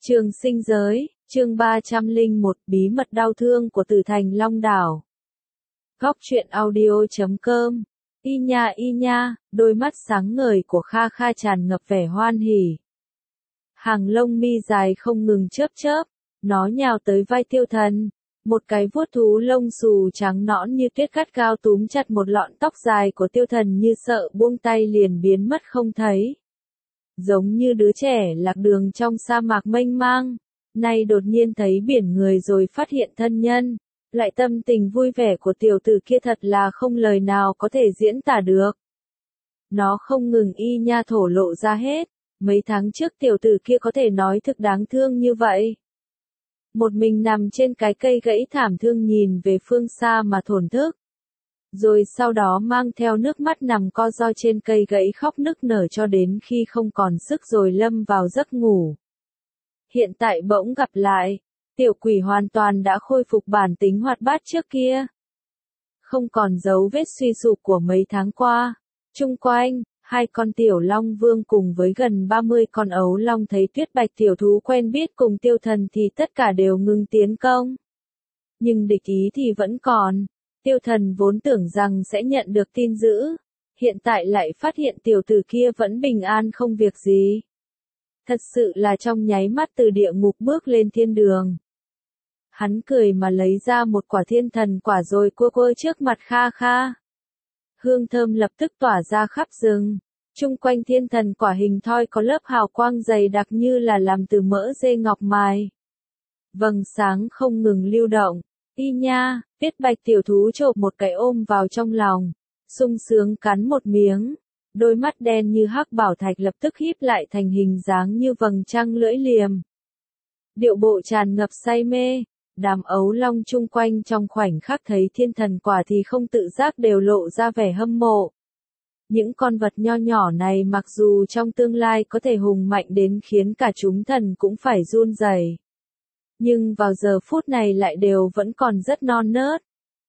Trường sinh giới, chương 301 bí mật đau thương của Tử Thành Long Đảo. Góc truyện audio.com. Y nha, đôi mắt sáng ngời của Kha Kha tràn ngập vẻ hoan hỉ. Hàng lông mi dài không ngừng chớp chớp, nó nhào tới vai Tiêu Thần. Một cái vuốt thú lông xù trắng nõn như tuyết gắt gao túm chặt một lọn tóc dài của Tiêu Thần, như sợ buông tay liền biến mất không thấy. Giống như đứa trẻ lạc đường trong sa mạc mênh mang, nay đột nhiên thấy biển người rồi phát hiện thân nhân, lại tâm tình vui vẻ của tiểu tử kia thật là không lời nào có thể diễn tả được. Nó không ngừng y nha thổ lộ ra hết, mấy tháng trước tiểu tử kia có thể nói thực đáng thương như vậy. Một mình nằm trên cái cây gãy thảm thương nhìn về phương xa mà thổn thức. Rồi sau đó mang theo nước mắt nằm co ro trên cây gãy khóc nức nở cho đến khi không còn sức rồi lâm vào giấc ngủ. Hiện tại bỗng gặp lại, tiểu quỷ hoàn toàn đã khôi phục bản tính hoạt bát trước kia. Không còn dấu vết suy sụp của mấy tháng qua. Chung quanh, hai con tiểu long vương cùng với gần 30 con ấu long thấy Tuyết Bạch tiểu thú quen biết cùng Tiêu Thần thì tất cả đều ngừng tiến công. Nhưng địch ý thì vẫn còn. Tiêu Thần vốn tưởng rằng sẽ nhận được tin dữ, hiện tại lại phát hiện tiểu tử kia vẫn bình an không việc gì. Thật sự là trong nháy mắt từ địa ngục bước lên thiên đường. Hắn cười mà lấy ra một quả thiên thần quả rồi cua cua trước mặt Kha Kha. Hương thơm lập tức tỏa ra khắp rừng. Chung quanh thiên thần quả hình thoi có lớp hào quang dày đặc như là làm từ mỡ dê ngọc mài. Vầng sáng không ngừng lưu động. Y nha, Tuyết Bạch tiểu thú chộp một cái ôm vào trong lòng, sung sướng cắn một miếng. Đôi mắt đen như hắc bảo thạch lập tức híp lại thành hình dáng như vầng trăng lưỡi liềm. Điệu bộ tràn ngập say mê, đám ấu long chung quanh trong khoảnh khắc thấy thiên thần quả thì không tự giác đều lộ ra vẻ hâm mộ. Những con vật nho nhỏ này mặc dù trong tương lai có thể hùng mạnh đến khiến cả chúng thần cũng phải run rẩy, nhưng vào giờ phút này lại đều vẫn còn rất non nớt.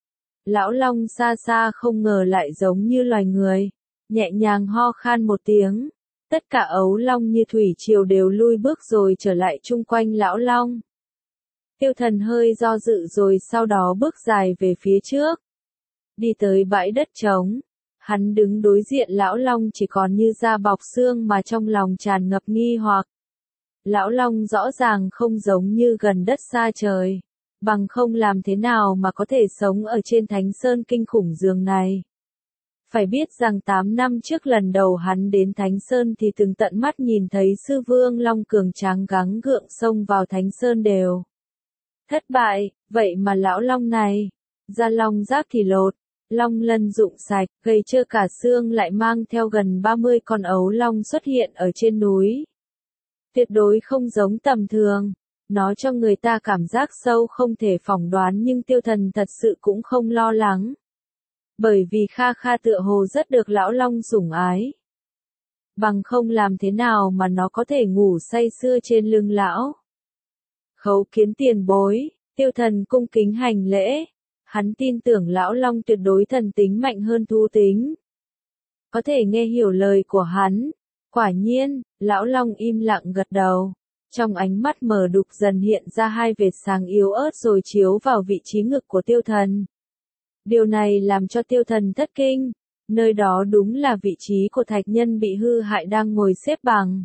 Lão long xa xa không ngờ lại giống như loài người, nhẹ nhàng ho khan một tiếng, tất cả ấu long như thủy triều đều lui bước rồi trở lại chung quanh lão long. Tiêu Thần hơi do dự rồi sau đó bước dài về phía trước, đi tới bãi đất trống. Hắn đứng đối diện lão long chỉ còn như da bọc xương mà trong lòng tràn ngập nghi hoặc. Lão long rõ ràng không giống như gần đất xa trời, bằng không làm thế nào mà có thể sống ở trên Thánh Sơn kinh khủng giường này. Phải biết rằng 8 năm trước lần đầu hắn đến Thánh Sơn thì từng tận mắt nhìn thấy sư vương long cường tráng gắng gượng xông vào Thánh Sơn đều thất bại, vậy mà lão long này, da long giáp thì lột, long lân rụng sạch, gầy trơ cả xương lại mang theo gần 30 con ấu long xuất hiện ở trên núi. Tuyệt đối không giống tầm thường, nó cho người ta cảm giác sâu không thể phỏng đoán, nhưng Tiêu Thần thật sự cũng không lo lắng. Bởi vì Kha Kha tựa hồ rất được lão long sủng ái. Bằng không làm thế nào mà nó có thể ngủ say sưa trên lưng lão. Khấu kiến tiền bối, Tiêu Thần cung kính hành lễ. Hắn tin tưởng lão long tuyệt đối thần tính mạnh hơn thú tính. Có thể nghe hiểu lời của hắn. Quả nhiên, lão long im lặng gật đầu. Trong ánh mắt mờ đục dần hiện ra hai vệt sáng yếu ớt rồi chiếu vào vị trí ngực của Tiêu Thần. Điều này làm cho Tiêu Thần thất kinh. Nơi đó đúng là vị trí của thạch nhân bị hư hại đang ngồi xếp bằng.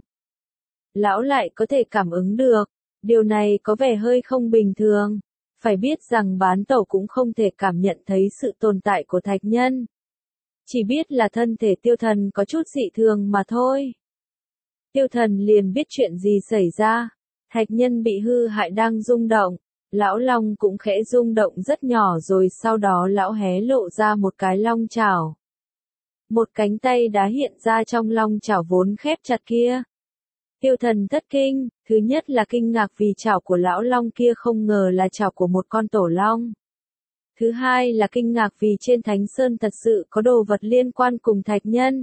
Lão lại có thể cảm ứng được. Điều này có vẻ hơi không bình thường. Phải biết rằng bán tẩu cũng không thể cảm nhận thấy sự tồn tại của thạch nhân. Chỉ biết là thân thể Tiêu Thần có chút dị thường mà thôi. Tiêu Thần liền biết chuyện gì xảy ra. Thạch nhân bị hư hại đang rung động. Lão long cũng khẽ rung động rất nhỏ rồi sau đó lão hé lộ ra một cái long chảo. Một cánh tay đá hiện ra trong long chảo vốn khép chặt kia. Tiêu Thần thất kinh, thứ nhất là kinh ngạc vì chảo của lão long kia không ngờ là chảo của một con tổ long. Thứ hai là kinh ngạc vì trên Thánh Sơn thật sự có đồ vật liên quan cùng thạch nhân.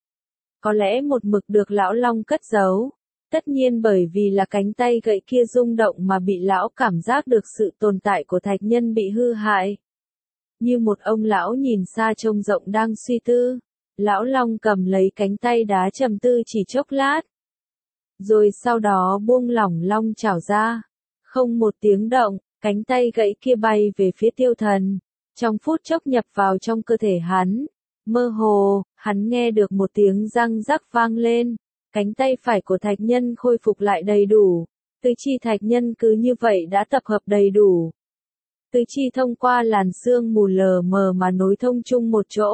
Có lẽ một mực được lão long cất giấu. Tất nhiên bởi vì là cánh tay gậy kia rung động mà bị lão cảm giác được sự tồn tại của thạch nhân bị hư hại. Như một ông lão nhìn xa trông rộng đang suy tư. Lão long cầm lấy cánh tay đá trầm tư chỉ chốc lát. rồi sau đó buông lỏng long chảo ra. Không một tiếng động, cánh tay gãy kia bay về phía Tiêu Thần, trong phút chốc nhập vào trong cơ thể hắn. Mơ hồ, hắn nghe được một tiếng răng rắc vang lên, cánh tay phải của Thạch Nhân khôi phục lại đầy đủ. Tứ chi Thạch Nhân cứ như vậy đã tập hợp đầy đủ. Tứ chi thông qua làn sương mù lờ mờ mà nối thông chung một chỗ.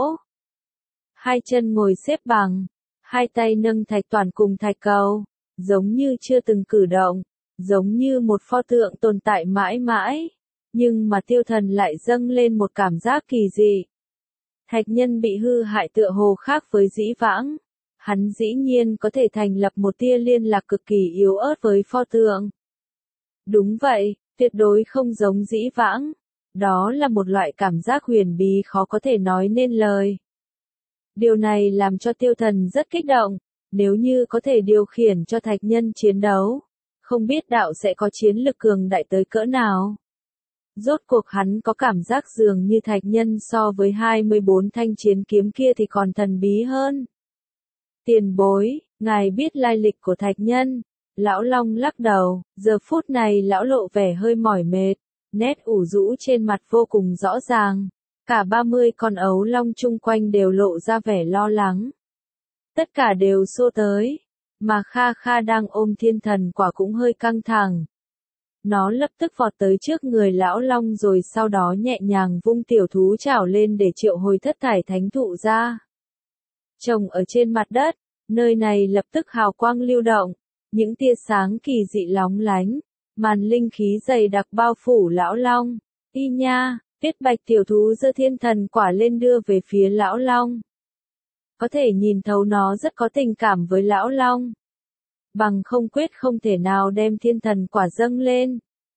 Hai chân ngồi xếp bằng, hai tay nâng thạch toàn cùng thạch cầu, giống như chưa từng cử động, giống như một pho tượng tồn tại mãi mãi. Nhưng mà Tiêu Thần lại dâng lên một cảm giác kỳ dị. Thạch Nhân bị hư hại tựa hồ khác với dĩ vãng. Hắn dĩ nhiên có thể thành lập một tia liên lạc cực kỳ yếu ớt với pho tượng. Đúng vậy, tuyệt đối không giống dĩ vãng. Đó là một loại cảm giác huyền bí khó có thể nói nên lời. Điều này làm cho Tiêu Thần rất kích động, nếu như có thể điều khiển cho Thạch Nhân chiến đấu, không biết đạo sẽ có chiến lực cường đại tới cỡ nào. Rốt cuộc hắn có cảm giác dường như Thạch Nhân so với 24 thanh chiến kiếm kia thì còn thần bí hơn. Tiền bối, ngài biết lai lịch của Thạch Nhân? Lão Long lắc đầu, giờ phút này lão lộ vẻ hơi mỏi mệt, nét ủ rũ trên mặt vô cùng rõ ràng. Cả 30 con ấu long chung quanh đều lộ ra vẻ lo lắng. Tất cả đều xô tới, mà Kha Kha đang ôm thiên thần quả cũng hơi căng thẳng. Nó lập tức vọt tới trước người lão long rồi sau đó nhẹ nhàng vung tiểu thú chảo lên để triệu hồi thất thải thánh thụ ra. Trồng ở trên mặt đất, nơi này lập tức hào quang lưu động, những tia sáng kỳ dị lóng lánh, màn linh khí dày đặc bao phủ lão long. Y nha, Tuyết Bạch tiểu thú giơ thiên thần quả lên đưa về phía lão long. Có thể nhìn thấu nó rất có tình cảm với lão long. Bằng không quyết không thể nào đem thiên thần quả dâng lên.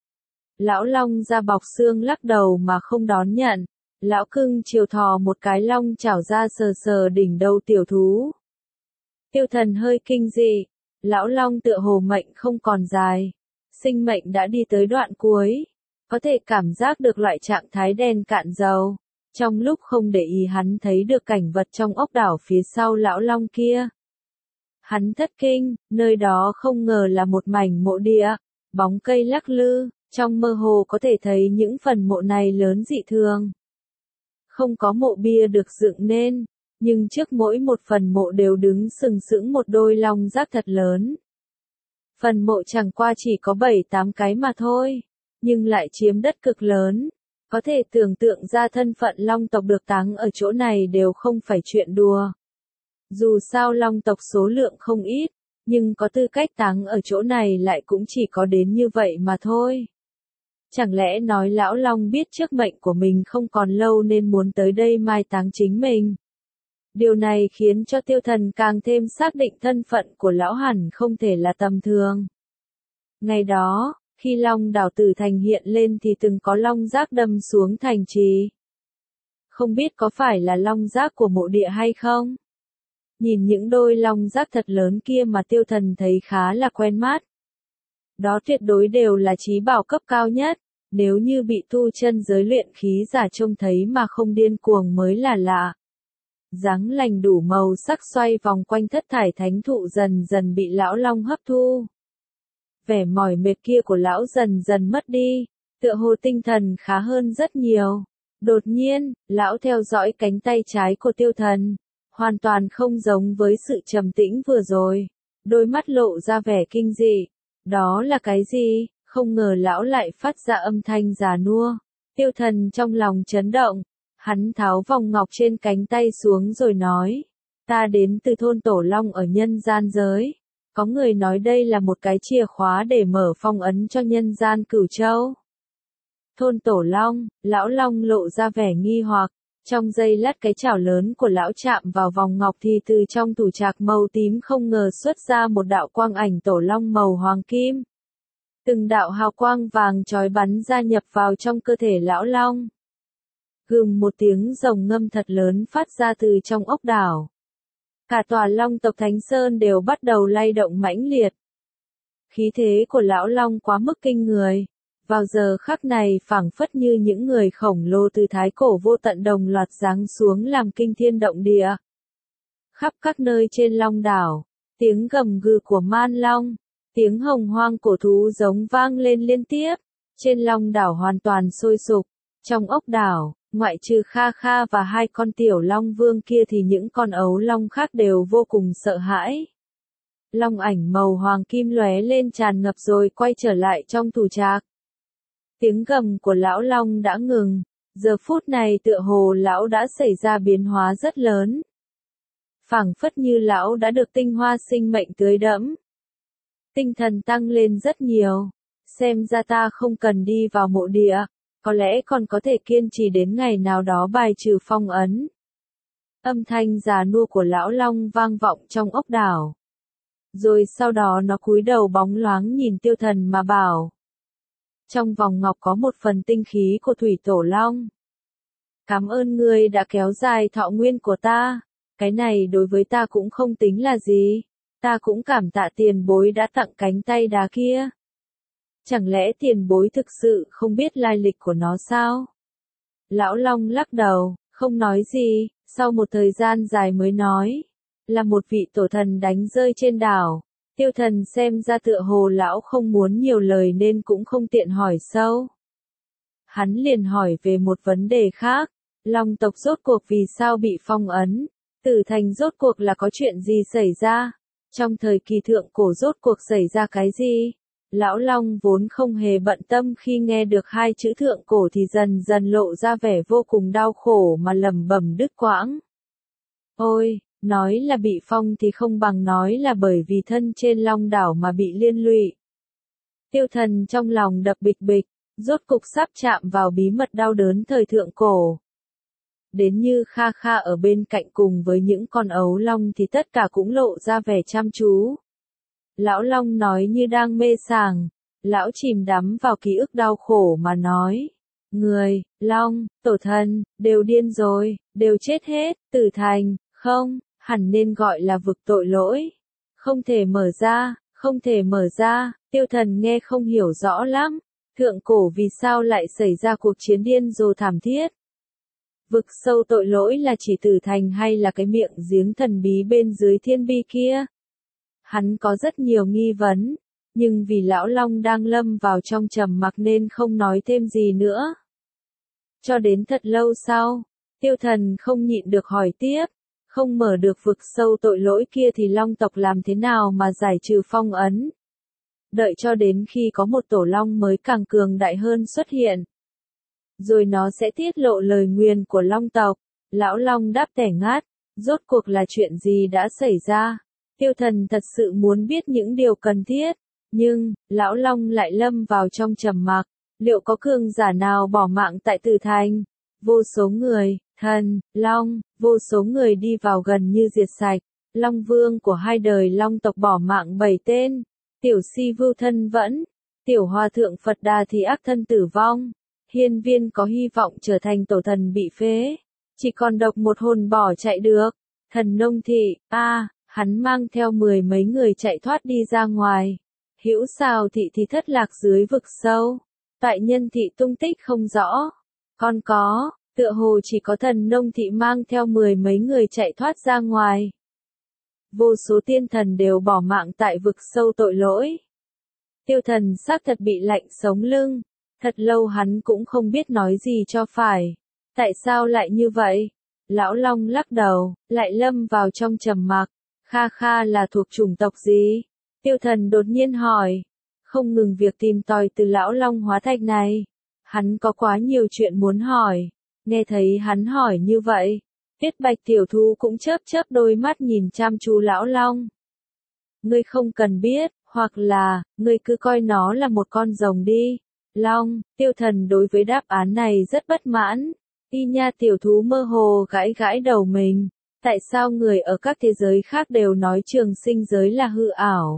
Lão long da bọc xương lắc đầu mà không đón nhận. Lão cưng chiều thò một cái long chảo ra sờ sờ đỉnh đầu tiểu thú. Tiêu Thần hơi kinh dị. Lão long tựa hồ mệnh không còn dài. Sinh mệnh đã đi tới đoạn cuối. Có thể cảm giác được loại trạng thái đen cạn dầu. Trong lúc không để ý hắn thấy được cảnh vật trong ốc đảo phía sau lão long kia. Hắn thất kinh, nơi đó không ngờ là một mảnh mộ địa, bóng cây lắc lư, trong mơ hồ có thể thấy những phần mộ này lớn dị thường. Không có mộ bia được dựng nên, nhưng trước mỗi một phần mộ đều đứng sừng sững một đôi long giác thật lớn. Phần mộ chẳng qua chỉ có 7-8 cái mà thôi, nhưng lại chiếm đất cực lớn. Có thể tưởng tượng ra thân phận long tộc được táng ở chỗ này đều không phải chuyện đùa. Dù sao long tộc số lượng không ít, nhưng có tư cách táng ở chỗ này lại cũng chỉ có đến như vậy mà thôi. Chẳng lẽ nói lão long biết trước mệnh của mình không còn lâu nên muốn tới đây mai táng chính mình? Điều này khiến cho Tiêu Thần càng thêm xác định thân phận của lão hẳn không thể là tầm thường. Ngày đó, khi Long đảo Tử Thành hiện lên thì từng có long giác đâm xuống thành trì. Không biết có phải là long giác của mộ địa hay không? Nhìn những đôi long giác thật lớn kia mà Tiêu Thần thấy khá là quen mắt. Đó tuyệt đối đều là chí bảo cấp cao nhất, nếu như bị tu chân giới luyện khí giả trông thấy mà không điên cuồng mới là lạ. Dáng lành đủ màu sắc xoay vòng quanh thất thải thánh thụ dần dần bị lão long hấp thu. Vẻ mỏi mệt kia của lão dần dần mất đi, tựa hồ tinh thần khá hơn rất nhiều. Đột nhiên, lão theo dõi cánh tay trái của Tiêu Thần, hoàn toàn không giống với sự trầm tĩnh vừa rồi. Đôi mắt lộ ra vẻ kinh dị. Đó là cái gì? Không ngờ lão lại phát ra âm thanh già nua. Tiêu Thần trong lòng chấn động. Hắn tháo vòng ngọc trên cánh tay xuống rồi nói. Ta đến từ thôn Tổ Long ở nhân gian giới. Có người nói đây là một cái chìa khóa để mở phong ấn cho nhân gian Cửu Châu. Thôn Tổ Long, lão long lộ ra vẻ nghi hoặc. Trong giây lát cái chảo lớn của lão chạm vào vòng ngọc thì từ trong thủ trạc màu tím không ngờ xuất ra một đạo quang ảnh tổ long màu hoàng kim. Từng đạo hào quang vàng chói bắn ra nhập vào trong cơ thể lão long. Gừng một tiếng rồng ngâm thật lớn phát ra từ trong ốc đảo. Cả tòa long tộc Thánh Sơn đều bắt đầu lay động mãnh liệt. Khí thế của lão long quá mức kinh người. Vào giờ khắc này phảng phất như những người khổng lồ từ thái cổ vô tận đồng loạt giáng xuống làm kinh thiên động địa. Khắp các nơi trên long đảo, tiếng gầm gừ của man long, Tiếng hồng hoang cổ thú giống vang lên liên tiếp. Trên long đảo hoàn toàn sôi sục. Trong ốc đảo, ngoại trừ Kha Kha và hai con tiểu long vương kia thì những con ấu long khác đều vô cùng sợ hãi. Long ảnh màu hoàng kim lóe lên tràn ngập rồi quay trở lại trong thủ trạc. Tiếng gầm của lão long đã ngừng, giờ phút này tựa hồ lão đã xảy ra biến hóa rất lớn. Phảng phất như lão đã được tinh hoa sinh mệnh tưới đẫm. Tinh thần tăng lên rất nhiều, xem ra ta không cần đi vào mộ địa, có lẽ còn có thể kiên trì đến ngày nào đó bài trừ phong ấn. Âm thanh già nua của lão long vang vọng trong ốc đảo. Rồi sau đó nó cúi đầu bóng loáng nhìn Tiêu Thần mà bảo. Trong vòng ngọc có một phần tinh khí của thủy tổ long. Cảm ơn ngươi đã kéo dài thọ nguyên của ta, cái này đối với ta cũng không tính là gì, ta cũng cảm tạ tiền bối đã tặng cánh tay đá kia. Chẳng lẽ tiền bối thực sự không biết lai lịch của nó sao? Lão long lắc đầu, không nói gì, sau một thời gian dài mới nói. Là một vị tổ thần đánh rơi trên đảo. Tiêu Thần xem ra tựa hồ lão không muốn nhiều lời nên cũng không tiện hỏi sâu. Hắn liền hỏi về một vấn đề khác. Long tộc rốt cuộc vì sao bị phong ấn? Tử Thành rốt cuộc là có chuyện gì xảy ra? Trong thời kỳ thượng cổ rốt cuộc xảy ra cái gì? Lão Long vốn không hề bận tâm khi nghe được hai chữ thượng cổ thì dần dần lộ ra vẻ vô cùng đau khổ mà lẩm bẩm đứt quãng. Ôi! Nói là bị phong thì không bằng nói là bởi vì thân trên long đảo mà bị liên lụy. Tiêu Thần trong lòng đập bịch bịch, rốt cục sắp chạm vào bí mật đau đớn thời thượng cổ. Đến như Kha Kha ở bên cạnh cùng với những con ấu long thì tất cả cũng lộ ra vẻ chăm chú. Lão long nói như đang mê sảng, lão chìm đắm vào ký ức đau khổ mà nói. Người, long, tổ thần, đều điên rồi, đều chết hết, Tử Thành, không. Hẳn nên gọi là vực tội lỗi. Không thể mở ra, không thể mở ra, Tiêu Thần nghe không hiểu rõ lắm. Thượng cổ vì sao lại xảy ra cuộc chiến điên rồ thảm thiết? Vực sâu tội lỗi là chỉ Tử Thành hay là cái miệng giếng thần bí bên dưới thiên bi kia? Hắn có rất nhiều nghi vấn, nhưng vì lão long đang lâm vào trong trầm mặc nên không nói thêm gì nữa. Cho đến thật lâu sau, Tiêu Thần không nhịn được hỏi tiếp. Không mở được vực sâu tội lỗi kia thì long tộc làm thế nào mà giải trừ phong ấn? Đợi cho đến khi có một tổ long mới càng cường đại hơn xuất hiện. Rồi nó sẽ tiết lộ lời nguyền của long tộc. Lão long đáp tẻ ngát. Rốt cuộc là chuyện gì đã xảy ra? Tiêu Thần thật sự muốn biết những điều cần thiết. Nhưng, lão long lại lâm vào trong trầm mặc. Liệu có cường giả nào bỏ mạng tại Tử Thành? Vô số người, thần, long, vô số người đi vào gần như diệt sạch. Long vương của hai đời long tộc bỏ mạng 7 tên. Tiểu si vưu thân vẫn. Tiểu hòa thượng Phật Đà thì ác thân tử vong. Hiên viên có hy vọng trở thành tổ thần bị phế. Chỉ còn độc một hồn bỏ chạy được. Thần nông thị, hắn mang theo 10 mấy người chạy thoát đi ra ngoài. Hữu Sào thị thì thất lạc dưới vực sâu. Toại Nhân thị tung tích không rõ. Còn có, tựa hồ chỉ có thần nông thị mang theo 10 mấy người chạy thoát ra ngoài. Vô số tiên thần đều bỏ mạng tại vực sâu tội lỗi. Tiêu Thần xác thật bị lạnh sống lưng. Thật lâu hắn cũng không biết nói gì cho phải. Tại sao lại như vậy? Lão Long lắc đầu, lại lâm vào trong trầm mặc. Kha Kha là thuộc chủng tộc gì? Tiêu Thần đột nhiên hỏi. Không ngừng việc tìm tòi từ lão Long hóa thạch này. Hắn có quá nhiều chuyện muốn hỏi. Nghe thấy hắn hỏi như vậy. Tiết Bạch tiểu thú cũng chớp chớp đôi mắt nhìn chăm chú lão Long. Ngươi không cần biết, hoặc là, ngươi cứ coi nó là một con rồng đi. Long, Tiêu Thần đối với đáp án này rất bất mãn. Y nha tiểu thú mơ hồ gãi gãi đầu mình. Tại sao người ở các thế giới khác đều nói trường sinh giới là hư ảo?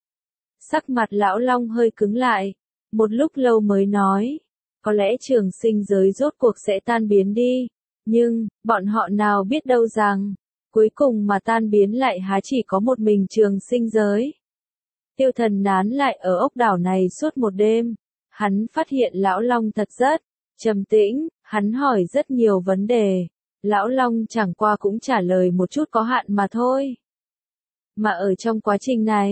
Sắc mặt lão Long hơi cứng lại. Một lúc lâu mới nói. Có lẽ trường sinh giới rốt cuộc sẽ tan biến đi. Nhưng, bọn họ nào biết đâu rằng, cuối cùng mà tan biến lại há chỉ có một mình trường sinh giới. Tiêu Thần nán lại ở ốc đảo này suốt một đêm. Hắn phát hiện lão Long thật rất trầm tĩnh, hắn hỏi rất nhiều vấn đề. Lão Long chẳng qua cũng trả lời một chút có hạn mà thôi. Mà ở trong quá trình này,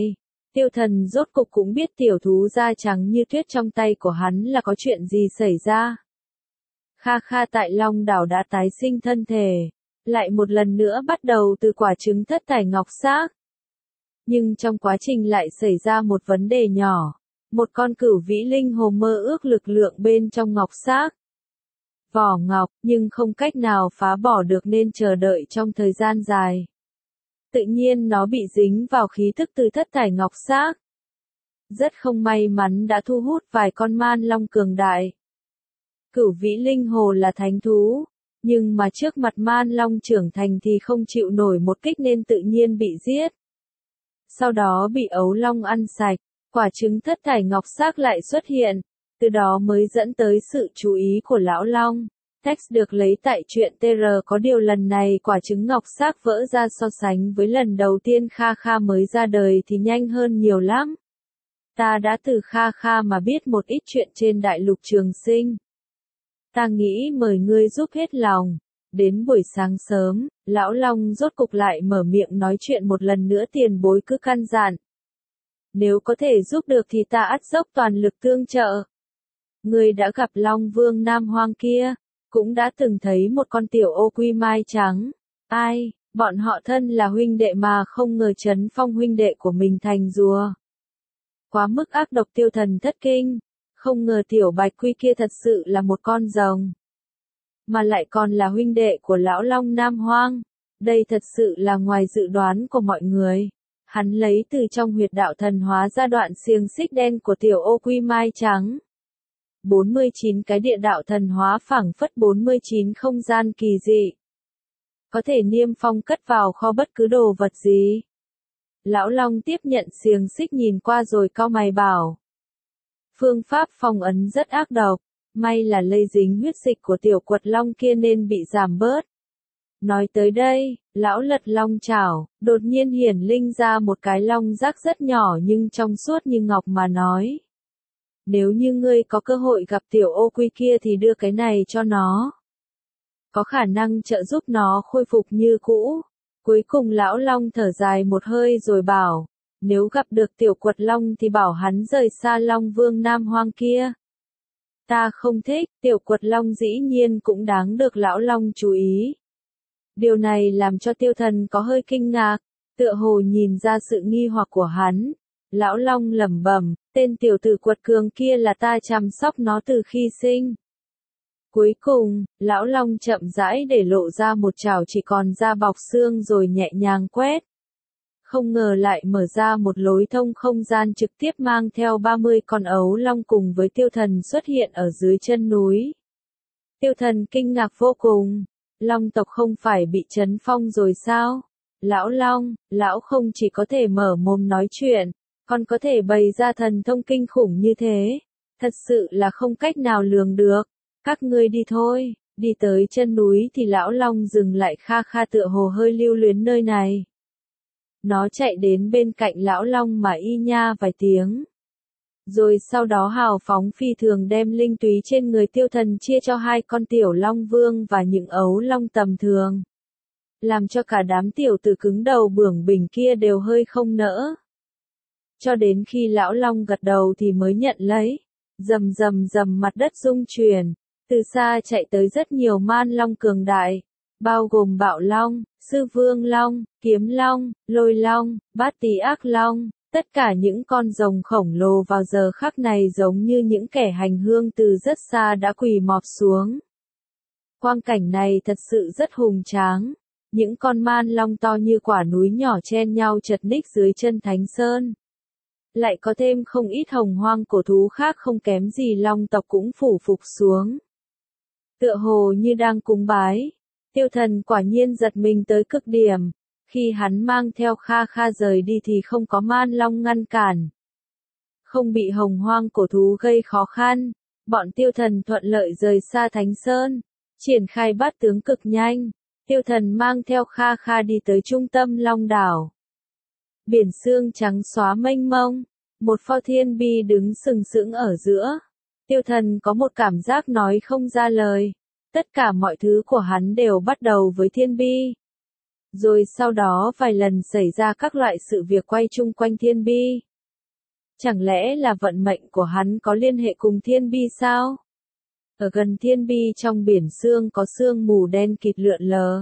Tiêu Thần rốt cục cũng biết tiểu thú da trắng như tuyết trong tay của hắn là có chuyện gì xảy ra. Kha Kha tại Long Đảo đã tái sinh thân thể, lại một lần nữa bắt đầu từ quả trứng thất thải ngọc xác. Nhưng trong quá trình lại xảy ra một vấn đề nhỏ, một con cửu vĩ linh hồ mơ ước lực lượng bên trong ngọc xác. Vỏ ngọc, nhưng không cách nào phá bỏ được nên chờ đợi trong thời gian dài. Tự nhiên nó bị dính vào khí thức từ thất thải ngọc xác. Rất không may mắn đã thu hút vài con man long cường đại. Cửu vĩ linh hồ là thánh thú, nhưng mà trước mặt man long trưởng thành thì không chịu nổi một kích nên tự nhiên bị giết. Sau đó bị ấu long ăn sạch, quả trứng thất thải ngọc xác lại xuất hiện, từ đó mới dẫn tới sự chú ý của lão long. Text được lấy tại truyện TR, có điều lần này quả trứng ngọc xác vỡ ra so sánh với lần đầu tiên Kha Kha mới ra đời thì nhanh hơn nhiều lắm. Ta đã từ Kha Kha mà biết một ít chuyện trên đại lục Trường Sinh. Ta nghĩ mời ngươi giúp hết lòng. Đến buổi sáng sớm, lão long rốt cục lại mở miệng nói chuyện một lần nữa, tiền bối cứ căn dặn. Nếu có thể giúp được thì ta ắt dốc toàn lực tương trợ. Ngươi đã gặp Long Vương Nam Hoang kia, cũng đã từng thấy một con tiểu ô quy mai trắng. Ai, bọn họ thân là huynh đệ mà không ngờ Trấn Phong huynh đệ của mình thành rùa. Quá mức ác độc. Tiêu Thần thất kinh, không ngờ tiểu bạch quy kia thật sự là một con rồng. Mà lại còn là huynh đệ của lão long Nam Hoang. Đây thật sự là ngoài dự đoán của mọi người. Hắn lấy từ trong huyệt đạo thần hóa ra đoạn xiềng xích đen của tiểu ô quy mai trắng. 49 cái địa đạo thần hóa phảng phất 49 không gian kỳ dị. Có thể niêm phong cất vào kho bất cứ đồ vật gì. Lão long tiếp nhận xiềng xích nhìn qua rồi cau mày bảo. Phương pháp phong ấn rất ác độc. May là lây dính huyết dịch của tiểu quật long kia nên bị giảm bớt. Nói tới đây, lão lật long chảo, đột nhiên hiển linh ra một cái long rác rất nhỏ nhưng trong suốt như ngọc mà nói. Nếu như ngươi có cơ hội gặp tiểu ô quy kia thì đưa cái này cho nó. Có khả năng trợ giúp nó khôi phục như cũ. Cuối cùng lão long thở dài một hơi rồi bảo, nếu gặp được tiểu quật long thì bảo hắn rời xa Long Vương Nam Hoang kia. Ta không thích, tiểu quật long dĩ nhiên cũng đáng được lão long chú ý. Điều này làm cho Tiêu Thần có hơi kinh ngạc, tựa hồ nhìn ra sự nghi hoặc của hắn. Lão long lẩm bẩm, tên tiểu tử quật cường kia là ta chăm sóc nó từ khi sinh. Cuối cùng, lão long chậm rãi để lộ ra một chảo chỉ còn da bọc xương rồi nhẹ nhàng quét. Không ngờ lại mở ra một lối thông không gian trực tiếp mang theo 30 con ấu long cùng với Tiêu Thần xuất hiện ở dưới chân núi. Tiêu Thần kinh ngạc vô cùng, long tộc không phải bị trấn phong rồi sao? Lão long, lão không chỉ có thể mở mồm nói chuyện, còn có thể bày ra thần thông kinh khủng như thế. Thật sự là không cách nào lường được. Các ngươi đi thôi. Đi tới chân núi thì lão long dừng lại. Kha Kha tựa hồ hơi lưu luyến nơi này. Nó chạy đến bên cạnh lão long mà y nha vài tiếng. Rồi sau đó hào phóng phi thường đem linh túy trên người Tiêu Thần chia cho hai con tiểu long vương và những ấu long tầm thường. Làm cho cả đám tiểu tử cứng đầu bướng bỉnh kia đều hơi không nỡ. Cho đến khi lão long gật đầu thì mới nhận lấy. Rầm rầm rầm mặt đất rung chuyển. Từ xa chạy tới rất nhiều man long cường đại. Bao gồm bạo long, sư vương long, kiếm long, lôi long, bát tý ác long. Tất cả những con rồng khổng lồ vào giờ khắc này giống như những kẻ hành hương từ rất xa đã quỳ mọp xuống. Quang cảnh này thật sự rất hùng tráng. Những con man long to như quả núi nhỏ chen nhau chật ních dưới chân Thánh Sơn. Lại có thêm không ít hồng hoang cổ thú khác không kém gì long tộc cũng phủ phục xuống. Tựa hồ như đang cúng bái. Tiêu Thần quả nhiên giật mình tới cực điểm. Khi hắn mang theo Kha Kha rời đi thì không có man long ngăn cản. Không bị hồng hoang cổ thú gây khó khăn. Bọn Tiêu Thần thuận lợi rời xa Thánh Sơn. Triển khai bát tướng cực nhanh. Tiêu Thần mang theo Kha Kha đi tới trung tâm Long Đảo. Biển sương trắng xóa mênh mông. Một pho thiên bi đứng sừng sững ở giữa. Tiêu Thần có một cảm giác nói không ra lời. Tất cả mọi thứ của hắn đều bắt đầu với thiên bi. Rồi sau đó vài lần xảy ra các loại sự việc quay chung quanh thiên bi. Chẳng lẽ là vận mệnh của hắn có liên hệ cùng thiên bi sao? Ở gần thiên bi trong biển sương có sương mù đen kịt lượn lờ.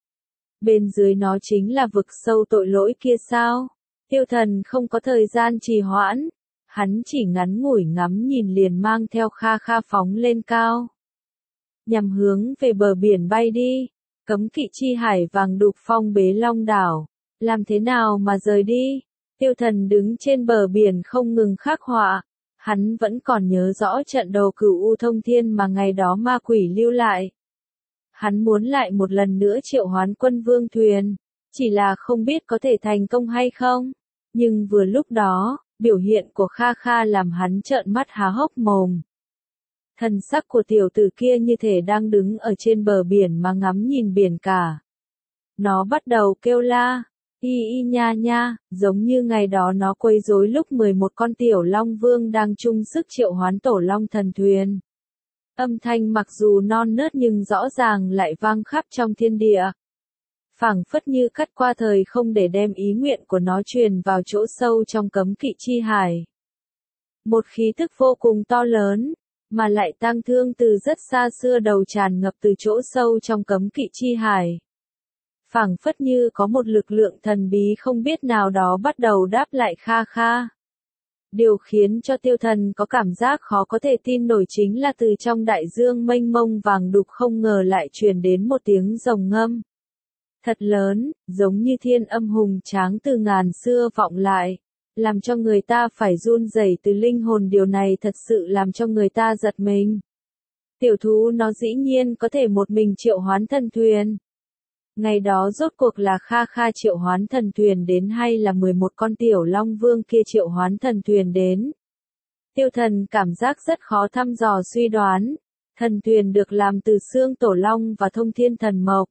Bên dưới nó chính là vực sâu tội lỗi kia sao? Tiêu Thần không có thời gian trì hoãn. Hắn chỉ ngắn ngủi ngắm nhìn liền mang theo Kha Kha phóng lên cao. Nhằm hướng về bờ biển bay đi. Cấm kỵ chi hải vàng đục phong bế Long đảo. Làm thế nào mà rời đi? Tiêu Thần đứng trên bờ biển không ngừng khắc họa. Hắn vẫn còn nhớ rõ trận đầu Cửu U Thông Thiên mà ngày đó ma quỷ lưu lại. Hắn muốn lại một lần nữa triệu hoán Quân Vương thuyền. Chỉ là không biết có thể thành công hay không. Nhưng vừa lúc đó, biểu hiện của Kha Kha làm hắn trợn mắt há hốc mồm. Thần sắc của tiểu tử kia như thể đang đứng ở trên bờ biển mà ngắm nhìn biển cả. Nó bắt đầu kêu la, y nha nha, giống như ngày đó nó quấy rối lúc 11 con tiểu long vương đang chung sức triệu hoán tổ long thần thuyền. Âm thanh mặc dù non nớt nhưng rõ ràng lại vang khắp trong thiên địa. Phảng phất như cắt qua thời không để đem ý nguyện của nó truyền vào chỗ sâu trong cấm kỵ chi hải. Một khí tức vô cùng to lớn, mà lại tang thương từ rất xa xưa đầu tràn ngập từ chỗ sâu trong cấm kỵ chi hải. Phảng phất như có một lực lượng thần bí không biết nào đó bắt đầu đáp lại Kha Kha. Điều khiến cho Tiêu Thần có cảm giác khó có thể tin nổi chính là từ trong đại dương mênh mông vàng đục không ngờ lại truyền đến một tiếng rồng ngâm. Thật lớn, giống như thiên âm hùng tráng từ ngàn xưa vọng lại, làm cho người ta phải run rẩy từ linh hồn, điều này thật sự làm cho người ta giật mình. Tiểu thú nó dĩ nhiên có thể một mình triệu hoán thần thuyền. Ngày đó rốt cuộc là Kha Kha triệu hoán thần thuyền đến hay là 11 con tiểu long vương kia triệu hoán thần thuyền đến? Tiêu Thần cảm giác rất khó thăm dò suy đoán. Thần thuyền được làm từ xương tổ long và thông thiên thần mộc.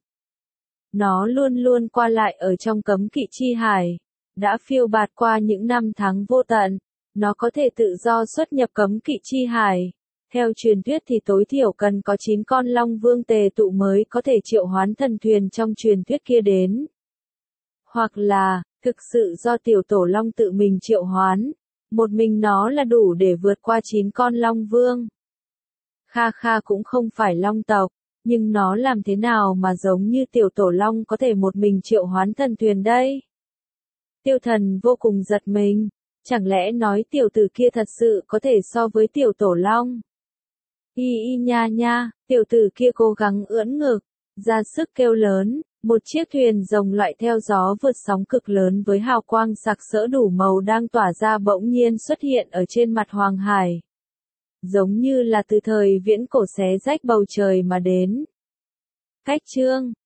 Nó luôn luôn qua lại ở trong cấm kỵ chi hải. Đã phiêu bạt qua những năm tháng vô tận. Nó có thể tự do xuất nhập cấm kỵ chi hải. Theo truyền thuyết thì tối thiểu cần có 9 con long vương tề tụ mới có thể triệu hoán thần thuyền trong truyền thuyết kia đến. Hoặc là, thực sự do tiểu tổ long tự mình triệu hoán. Một mình nó là đủ để vượt qua 9 con long vương. Kha Kha cũng không phải long tộc. Nhưng nó làm thế nào mà giống như tiểu tổ long có thể một mình triệu hoán thần thuyền đây? Tiêu Thần vô cùng giật mình. Chẳng lẽ nói tiểu tử kia thật sự có thể so với tiểu tổ long? Y nha nha, tiểu tử kia cố gắng ưỡn ngực, ra sức kêu lớn. Một chiếc thuyền rồng loại theo gió vượt sóng cực lớn với hào quang sặc sỡ đủ màu đang tỏa ra bỗng nhiên xuất hiện ở trên mặt Hoàng Hải. Giống như là từ thời viễn cổ xé rách bầu trời mà đến. Cách chương